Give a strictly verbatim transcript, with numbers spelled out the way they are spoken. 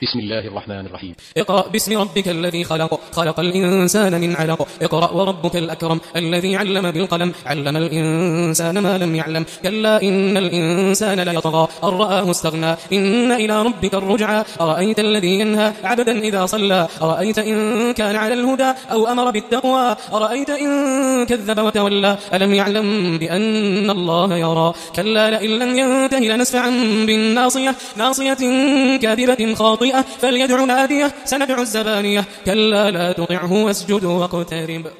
بسم الله الرحمن الرحيم. اقرأ باسم ربك الذي خلق خلق الإنسان من علق اقرأ وربك الأكرم الذي علم بالقلم علم الإنسان ما لم يعلم كلا إن الإنسان ليطغى أن رآه استغنى إن إلى ربك الرجعى أرأيت الذي ينهى عبدا إذا صلى أرأيت إن كان على الهدى أو أمر بالتقوى أرأيت إن كذب وتولى ألم يعلم بأن الله يرى كلا لئن لم ينته لنسفعا بالناصية ناصية كاذبة خاطئة فليدع ناديه سندع الزبانية كلا لا تطعه واسجد واقترب.